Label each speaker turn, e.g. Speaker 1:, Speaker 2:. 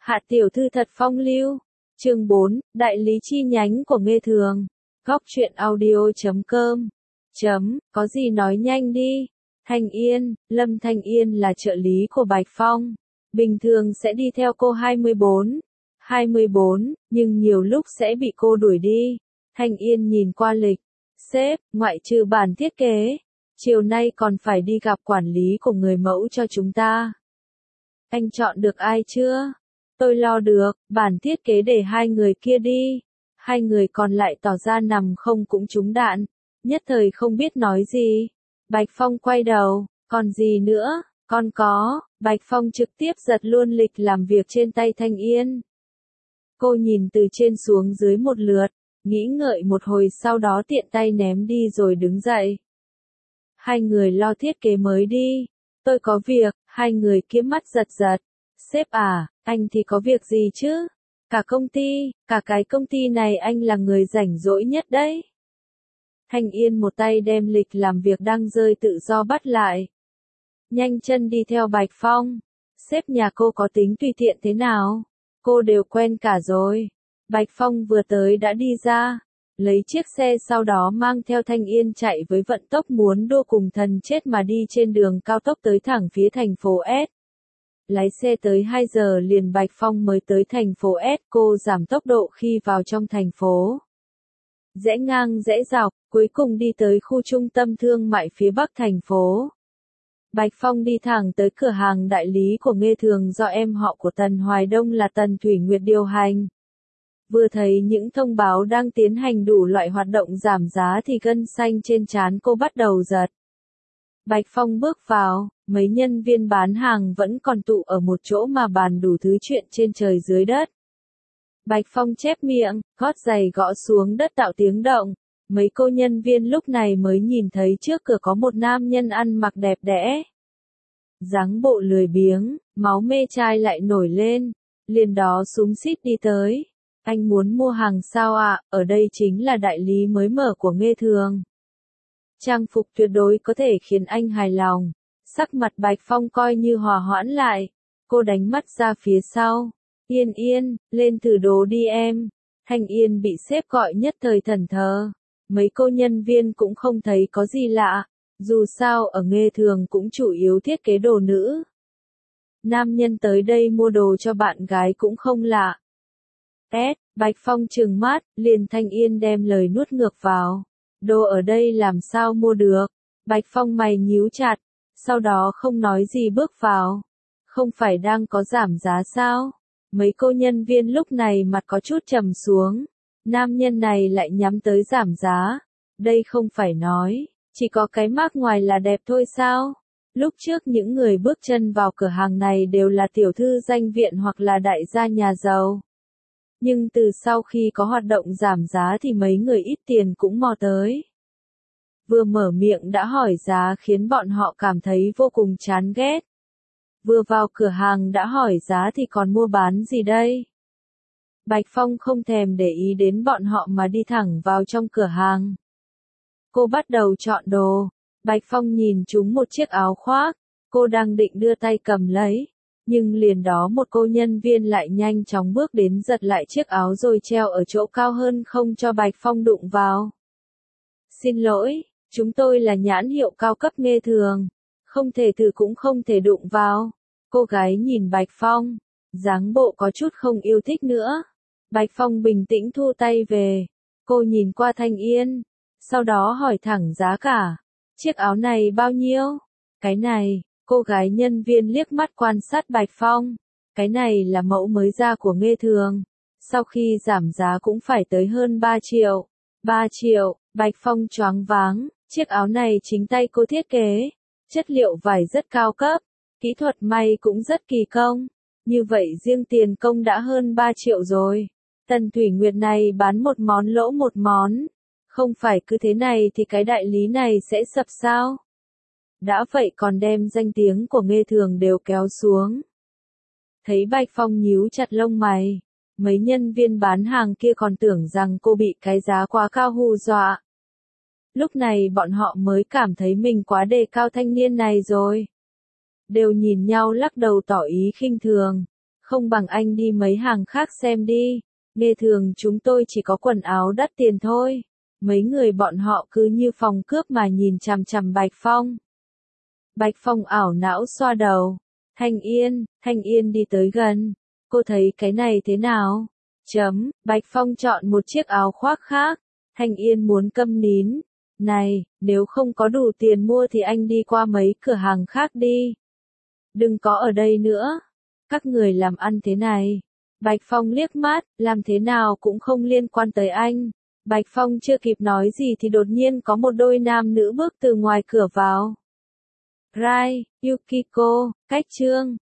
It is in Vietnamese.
Speaker 1: Hạ tiểu thư thật phong lưu. Chương 4, đại lý chi nhánh của Nghê Thường. Góc truyện audio.com. Có gì nói nhanh đi. Thanh Yên, Lâm Thanh Yên là trợ lý của Bạch Phong. Bình thường sẽ đi theo cô 24, nhưng nhiều lúc sẽ bị cô đuổi đi. Thanh Yên nhìn qua lịch. Sếp, ngoại trừ bản thiết kế, chiều nay còn phải đi gặp quản lý của người mẫu cho chúng ta. Anh chọn được ai chưa? Tôi lo được, bản thiết kế để hai người kia đi. Hai người còn lại tỏ ra nằm không cũng trúng đạn, nhất thời không biết nói gì. Bạch Phong quay đầu, còn gì nữa, còn có, Bạch Phong trực tiếp giật luôn lịch làm việc trên tay Thanh Yên. Cô nhìn từ trên xuống dưới một lượt, nghĩ ngợi một hồi sau đó tiện tay ném đi rồi đứng dậy. Hai người lo thiết kế mới đi, tôi có việc, hai người kia mắt giật giật. Sếp à, anh thì có việc gì chứ? Cả cái công ty này anh là người rảnh rỗi nhất đấy. Thanh Yên một tay đem lịch làm việc đang rơi tự do bắt lại. Nhanh chân đi theo Bạch Phong. Sếp nhà cô có tính tùy tiện thế nào? Cô đều quen cả rồi. Bạch Phong vừa tới đã đi ra, lấy chiếc xe sau đó mang theo Thanh Yên chạy với vận tốc muốn đua cùng thần chết mà đi trên đường cao tốc tới thẳng phía thành phố S. Lái xe tới 2 giờ liền Bạch Phong mới tới thành phố S, cô giảm tốc độ khi vào trong thành phố. Rẽ ngang rẽ dọc, cuối cùng đi tới khu trung tâm thương mại phía bắc thành phố. Bạch Phong đi thẳng tới cửa hàng đại lý của Nghê Thường do em họ của Tần Hoài Đông là Tần Thủy Nguyệt điều hành. Vừa thấy những thông báo đang tiến hành đủ loại hoạt động giảm giá thì gân xanh trên trán cô bắt đầu giật. Bạch Phong bước vào, mấy nhân viên bán hàng vẫn còn tụ ở một chỗ mà bàn đủ thứ chuyện trên trời dưới đất. Bạch Phong chép miệng, gót giày gõ xuống đất tạo tiếng động. Mấy cô nhân viên lúc này mới nhìn thấy trước cửa có một nam nhân ăn mặc đẹp đẽ. Dáng bộ lười biếng, máu mê trai lại nổi lên, liền đó xúm xít đi tới. Anh muốn mua hàng sao ạ? Ở đây chính là đại lý mới mở của Nghê Thường. Trang phục tuyệt đối có thể khiến anh hài lòng. Sắc mặt Bạch Phong coi như hòa hoãn lại. Cô đánh mắt ra phía sau. Yên, lên thử đồ đi em. Thanh Yên bị sếp gọi nhất thời thẫn thờ. Mấy cô nhân viên cũng không thấy có gì lạ. Dù sao ở Nghê Thường cũng chủ yếu thiết kế đồ nữ. Nam nhân tới đây mua đồ cho bạn gái cũng không lạ. Bạch Phong trừng mắt, liền Thanh Yên đem lời nuốt ngược vào. Đồ ở đây làm sao mua được? Bạch Phong mày nhíu chặt, sau đó không nói gì bước vào. Không phải đang có giảm giá sao? Mấy cô nhân viên lúc này mặt có chút trầm xuống. Nam nhân này lại nhắm tới giảm giá. Đây không phải nói, chỉ có cái mác ngoài là đẹp thôi sao? Lúc trước những người bước chân vào cửa hàng này đều là tiểu thư danh viện hoặc là đại gia nhà giàu. Nhưng từ sau khi có hoạt động giảm giá thì mấy người ít tiền cũng mò tới. Vừa mở miệng đã hỏi giá khiến bọn họ cảm thấy vô cùng chán ghét. Vừa vào cửa hàng đã hỏi giá thì còn mua bán gì đây? Bạch Phong không thèm để ý đến bọn họ mà đi thẳng vào trong cửa hàng. Cô bắt đầu chọn đồ. Bạch Phong nhìn trúng một chiếc áo khoác. Cô đang định đưa tay cầm lấy. Nhưng liền đó một cô nhân viên lại nhanh chóng bước đến giật lại chiếc áo rồi treo ở chỗ cao hơn không cho Bạch Phong đụng vào. Xin lỗi, chúng tôi là nhãn hiệu cao cấp Nghê Thường. Không thể thử cũng không thể đụng vào. Cô gái nhìn Bạch Phong, dáng bộ có chút không yêu thích nữa. Bạch Phong bình tĩnh thu tay về. Cô nhìn qua Thanh Yên, sau đó hỏi thẳng giá cả. Chiếc áo này bao nhiêu? Cái này, cô gái nhân viên liếc mắt quan sát Bạch Phong. Cái này là mẫu mới ra của Nghê Thường. Sau khi giảm giá cũng phải tới hơn 3 triệu. 3 triệu, Bạch Phong choáng váng. Chiếc áo này chính tay cô thiết kế. Chất liệu vải rất cao cấp. Kỹ thuật may cũng rất kỳ công. Như vậy riêng tiền công đã hơn 3 triệu rồi. Tần Thủy Nguyệt này bán một món lỗ một món. Không phải cứ thế này thì cái đại lý này sẽ sập sao? Đã vậy còn đem danh tiếng của Nghê Thường đều kéo xuống. Thấy Bạch Phong nhíu chặt lông mày. Mấy nhân viên bán hàng kia còn tưởng rằng cô bị cái giá quá cao hù dọa. Lúc này bọn họ mới cảm thấy mình quá đề cao thanh niên này rồi. Đều nhìn nhau lắc đầu tỏ ý khinh thường. Không bằng anh đi mấy hàng khác xem đi. Nghe thường chúng tôi chỉ có quần áo đắt tiền thôi. Mấy người bọn họ cứ như phòng cướp mà nhìn chằm chằm Bạch Phong. Bạch Phong ảo não xoa đầu. Thanh Yên đi tới gần. Cô thấy cái này thế nào? Bạch Phong chọn một chiếc áo khoác khác. Thanh Yên muốn câm nín. Này, nếu không có đủ tiền mua thì anh đi qua mấy cửa hàng khác đi. Đừng có ở đây nữa. Các người làm ăn thế này. Bạch Phong liếc mắt, làm thế nào cũng không liên quan tới anh. Bạch Phong chưa kịp nói gì thì đột nhiên có một đôi nam nữ bước từ ngoài cửa vào. Rai, Yukiko, Cách Trương,